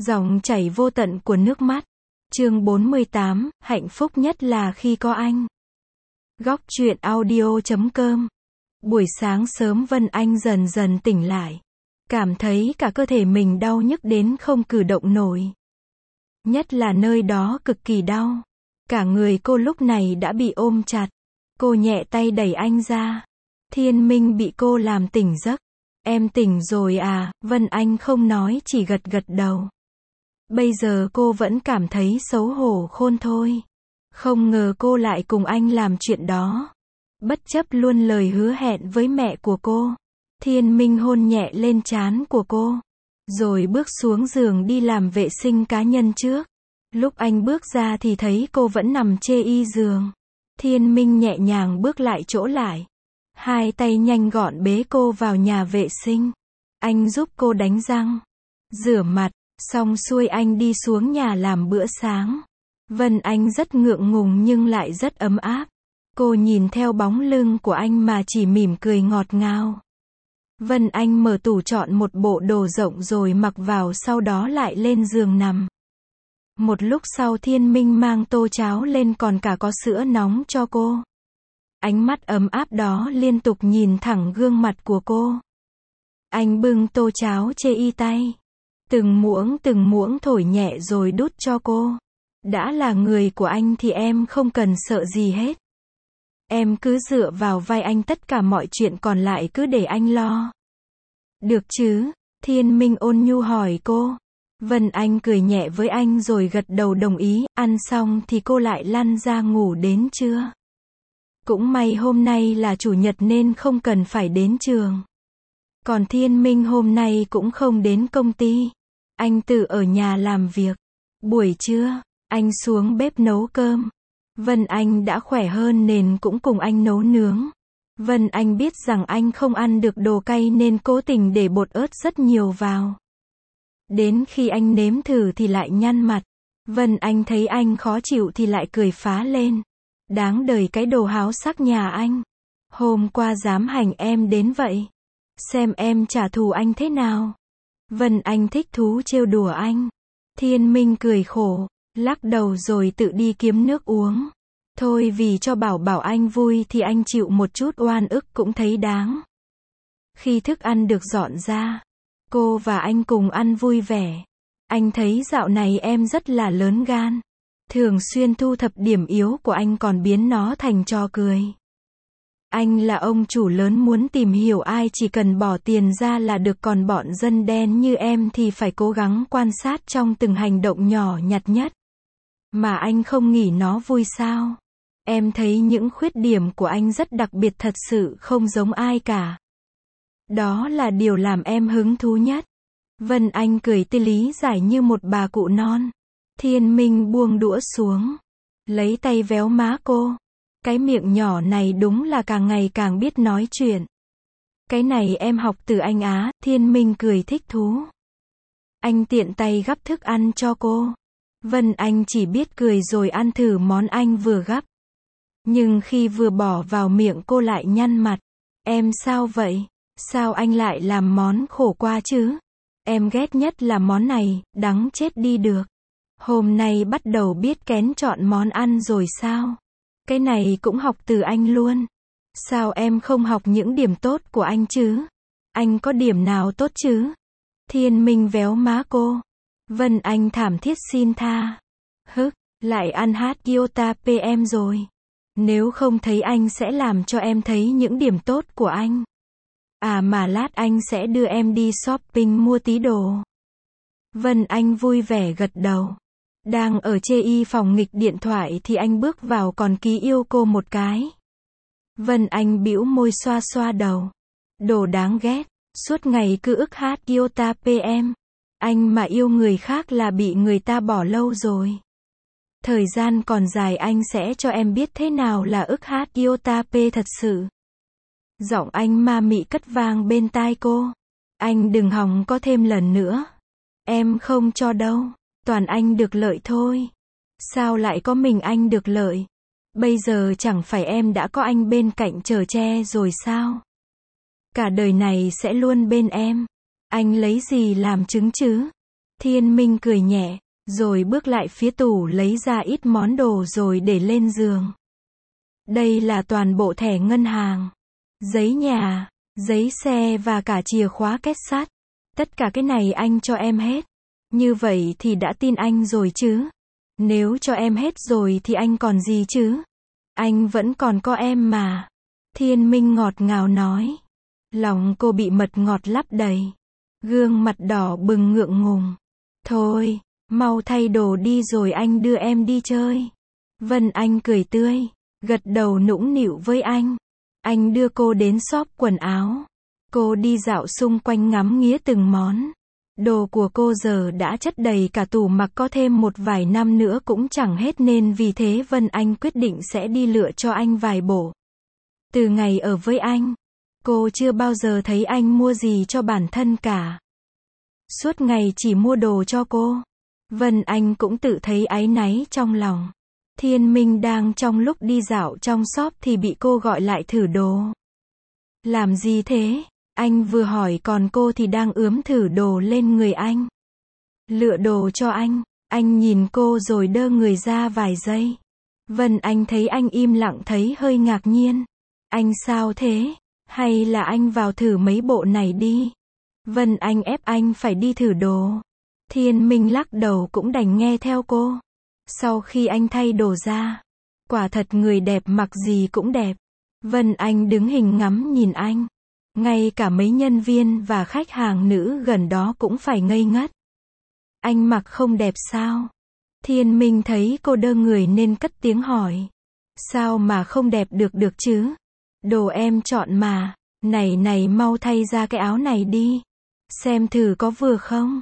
Dòng chảy vô tận của nước mắt. Chương 48, hạnh phúc nhất là khi có anh. Góc truyện audio.com. Buổi sáng sớm Vân Anh dần dần tỉnh lại. Cảm thấy cả cơ thể mình đau nhức đến không cử động nổi. Nhất là nơi đó cực kỳ đau. Cả người cô lúc này đã bị ôm chặt. Cô nhẹ tay đẩy anh ra. Thiên Minh bị cô làm tỉnh giấc. Em tỉnh rồi à? Vân Anh không nói, chỉ gật gật đầu. Bây giờ cô vẫn cảm thấy xấu hổ khôn thôi. Không ngờ cô lại cùng anh làm chuyện đó. Bất chấp luôn lời hứa hẹn với mẹ của cô. Thiên Minh hôn nhẹ lên trán của cô. Rồi bước xuống giường đi làm vệ sinh cá nhân trước. Lúc anh bước ra thì thấy cô vẫn nằm chê y giường. Thiên Minh nhẹ nhàng bước lại chỗ lại. Hai tay nhanh gọn bế cô vào nhà vệ sinh. Anh giúp cô đánh răng, rửa mặt, xong xuôi anh đi xuống nhà làm bữa sáng. Vân Anh rất ngượng ngùng nhưng lại rất ấm áp. Cô nhìn theo bóng lưng của anh mà chỉ mỉm cười ngọt ngào. Vân Anh mở tủ chọn một bộ đồ rộng rồi mặc vào, sau đó lại lên giường nằm. Một lúc sau Thiên Minh mang tô cháo lên còn cả có sữa nóng cho cô. Ánh mắt ấm áp đó liên tục nhìn thẳng gương mặt của cô. Anh bưng tô cháo chê y tay. Từng muỗng thổi nhẹ rồi đút cho cô. Đã là người của anh thì em không cần sợ gì hết. Em cứ dựa vào vai anh, tất cả mọi chuyện còn lại cứ để anh lo. Được chứ? Thiên Minh ôn nhu hỏi cô. Vân Anh cười nhẹ với anh rồi gật đầu đồng ý. Ăn xong thì cô lại lăn ra ngủ đến trưa. Cũng may hôm nay là chủ nhật nên không cần phải đến trường. Còn Thiên Minh hôm nay cũng không đến công ty. Anh tự ở nhà làm việc. Buổi trưa, anh xuống bếp nấu cơm. Vân Anh đã khỏe hơn nên cũng cùng anh nấu nướng. Vân Anh biết rằng anh không ăn được đồ cay nên cố tình để bột ớt rất nhiều vào. Đến khi anh nếm thử thì lại nhăn mặt. Vân Anh thấy anh khó chịu thì lại cười phá lên. Đáng đời cái đồ háo sắc nhà anh. Hôm qua dám hành em đến vậy. Xem em trả thù anh thế nào. Vân Anh thích thú trêu đùa anh. Thiên Minh cười khổ, lắc đầu rồi tự đi kiếm nước uống. Thôi vì cho bảo anh vui thì anh chịu một chút oan ức cũng thấy đáng. Khi thức ăn được dọn ra, cô và anh cùng ăn vui vẻ. Anh thấy dạo này em rất là lớn gan. Thường xuyên thu thập điểm yếu của anh còn biến nó thành trò cười. Anh là ông chủ lớn, muốn tìm hiểu ai chỉ cần bỏ tiền ra là được, còn bọn dân đen như em thì phải cố gắng quan sát trong từng hành động nhỏ nhặt nhất. Mà anh không nghĩ nó vui sao? Em thấy những khuyết điểm của anh rất đặc biệt, thật sự không giống ai cả. Đó là điều làm em hứng thú nhất. Vân Anh cười tươi lý giải như một bà cụ non. Thiên Minh buông đũa xuống, lấy tay véo má cô. Cái miệng nhỏ này đúng là càng ngày càng biết nói chuyện. Cái này em học từ anh á. Thiên Minh cười thích thú. Anh tiện tay gắp thức ăn cho cô. Vân Anh chỉ biết cười rồi ăn thử món anh vừa gắp. Nhưng khi vừa bỏ vào miệng cô lại nhăn mặt. Em sao vậy? Sao anh lại làm món khổ qua chứ? Em ghét nhất là món này, đắng chết đi được. Hôm nay bắt đầu biết kén chọn món ăn rồi sao? Cái này cũng học từ anh luôn. Sao em không học những điểm tốt của anh chứ? Anh có điểm nào tốt chứ? Thiên Minh véo má cô. Vân Anh thảm thiết xin tha. Hức, lại ăn hát Iota PM rồi. Nếu không thấy anh sẽ làm cho em thấy những điểm tốt của anh. À mà lát anh sẽ đưa em đi shopping mua tí đồ. Vân Anh vui vẻ gật đầu. Đang ở chê y phòng nghịch điện thoại thì anh bước vào còn ký yêu cô một cái. Vân Anh bĩu môi xoa xoa đầu. Đồ đáng ghét, suốt ngày cứ ức hát Iota PM. Anh mà yêu người khác là bị người ta bỏ lâu rồi. Thời gian còn dài, anh sẽ cho em biết thế nào là ức hát Iota P thật sự. Giọng anh ma mị cất vang bên tai cô. Anh đừng hòng có thêm lần nữa. Em không cho đâu. Toàn anh được lợi thôi. Sao lại có mình anh được lợi? Bây giờ chẳng phải em đã có anh bên cạnh chở che rồi sao? Cả đời này sẽ luôn bên em. Anh lấy gì làm chứng chứ? Thiên Minh cười nhẹ, rồi bước lại phía tủ lấy ra ít món đồ rồi để lên giường. Đây là toàn bộ thẻ ngân hàng, giấy nhà, giấy xe và cả chìa khóa két sắt. Tất cả cái này anh cho em hết. Như vậy thì đã tin anh rồi chứ. Nếu cho em hết rồi thì anh còn gì chứ? Anh vẫn còn có em mà. Thiên Minh ngọt ngào nói. Lòng cô bị mật ngọt lấp đầy. Gương mặt đỏ bừng ngượng ngùng. Thôi, mau thay đồ đi rồi anh đưa em đi chơi. Vân Anh cười tươi, gật đầu nũng nịu với anh. Anh đưa cô đến shop quần áo. Cô đi dạo xung quanh ngắm nghía từng món. Đồ của cô giờ đã chất đầy cả tủ mặc, có thêm một vài năm nữa cũng chẳng hết, nên vì thế Vân Anh quyết định sẽ đi lựa cho anh vài bộ. Từ ngày ở với anh, cô chưa bao giờ thấy anh mua gì cho bản thân cả. Suốt ngày chỉ mua đồ cho cô. Vân Anh cũng tự thấy áy náy trong lòng. Thiên Minh đang trong lúc đi dạo trong shop thì bị cô gọi lại thử đồ. Làm gì thế? Anh vừa hỏi còn cô thì đang ướm thử đồ lên người anh. Lựa đồ cho anh nhìn cô rồi đơ người ra vài giây. Vân Anh thấy anh im lặng thấy hơi ngạc nhiên. Anh sao thế? Hay là anh vào thử mấy bộ này đi? Vân Anh ép anh phải đi thử đồ. Thiên Minh lắc đầu cũng đành nghe theo cô. Sau khi anh thay đồ ra, quả thật người đẹp mặc gì cũng đẹp. Vân Anh đứng hình ngắm nhìn anh. Ngay cả mấy nhân viên và khách hàng nữ gần đó cũng phải ngây ngất. Anh mặc không đẹp sao? Thiên Minh thấy cô đơ người nên cất tiếng hỏi. Sao mà không đẹp được chứ? Đồ em chọn mà. Này mau thay ra cái áo này đi. Xem thử có vừa không?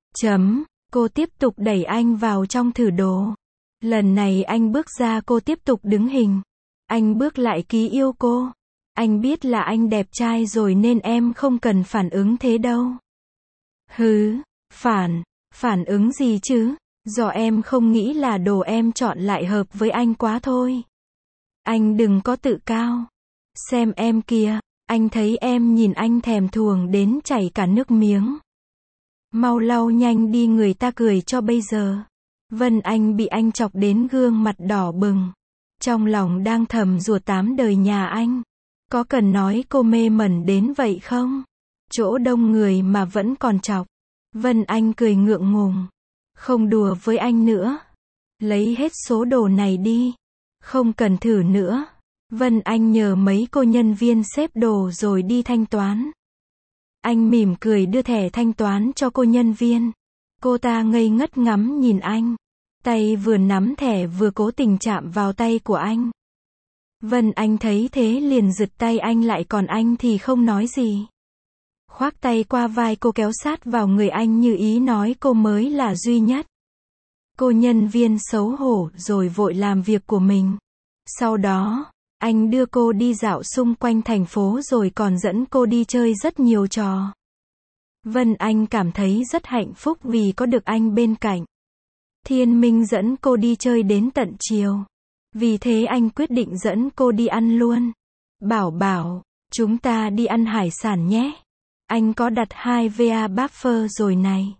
Cô tiếp tục đẩy anh vào trong thử đồ. Lần này anh bước ra cô tiếp tục đứng hình. Anh bước lại ký yêu cô. Anh biết là anh đẹp trai rồi nên em không cần phản ứng thế đâu. Hứ, phản ứng gì chứ? Do em không nghĩ là đồ em chọn lại hợp với anh quá thôi. Anh đừng có tự cao. Xem em kìa, anh thấy em nhìn anh thèm thuồng đến chảy cả nước miếng. Mau lau nhanh đi, người ta cười cho bây giờ. Vân Anh bị anh chọc đến gương mặt đỏ bừng. Trong lòng đang thầm rủa 8 đời nhà anh. Có cần nói cô mê mẩn đến vậy không? Chỗ đông người mà vẫn còn chọc. Vân Anh cười ngượng ngùng. Không đùa với anh nữa. Lấy hết số đồ này đi. Không cần thử nữa. Vân Anh nhờ mấy cô nhân viên xếp đồ rồi đi thanh toán. Anh mỉm cười đưa thẻ thanh toán cho cô nhân viên. Cô ta ngây ngất ngắm nhìn anh. Tay vừa nắm thẻ vừa cố tình chạm vào tay của anh. Vân Anh thấy thế liền giật tay anh lại, còn anh thì không nói gì. Khoác tay qua vai cô kéo sát vào người anh như ý nói cô mới là duy nhất. Cô nhân viên xấu hổ rồi vội làm việc của mình. Sau đó, anh đưa cô đi dạo xung quanh thành phố rồi còn dẫn cô đi chơi rất nhiều trò. Vân Anh cảm thấy rất hạnh phúc vì có được anh bên cạnh. Thiên Minh dẫn cô đi chơi đến tận chiều. Vì thế anh quyết định dẫn cô đi ăn luôn. Bảo, chúng ta đi ăn hải sản nhé. Anh có đặt 2 VA buffer rồi này.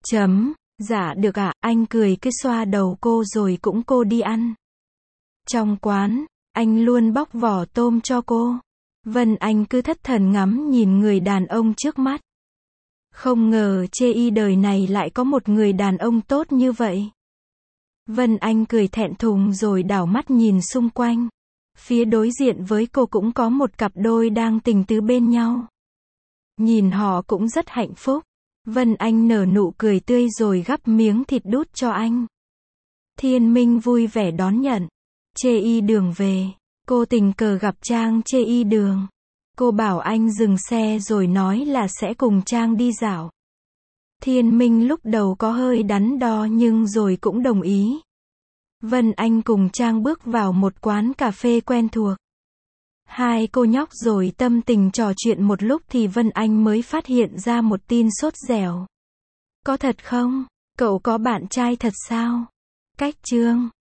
Dạ được ạ, anh cười cái xoa đầu cô rồi cũng cô đi ăn. Trong quán, anh luôn bóc vỏ tôm cho cô. Vân Anh cứ thất thần ngắm nhìn người đàn ông trước mắt. Không ngờ chê y đời này lại có một người đàn ông tốt như vậy. Vân Anh cười thẹn thùng rồi đảo mắt nhìn xung quanh. Phía đối diện với cô cũng có một cặp đôi đang tình tứ bên nhau. Nhìn họ cũng rất hạnh phúc. Vân Anh nở nụ cười tươi rồi gắp miếng thịt đút cho anh. Thiên Minh vui vẻ đón nhận. Chê y đường về. Cô tình cờ gặp Trang chê y đường. Cô bảo anh dừng xe rồi nói là sẽ cùng Trang đi dạo. Thiên Minh lúc đầu có hơi đắn đo nhưng rồi cũng đồng ý. Vân Anh cùng Trang bước vào một quán cà phê quen thuộc. Hai cô nhóc rồi tâm tình trò chuyện một lúc thì Vân Anh mới phát hiện ra một tin sốt dẻo. Có thật không? Cậu có bạn trai thật sao? Cách Trương.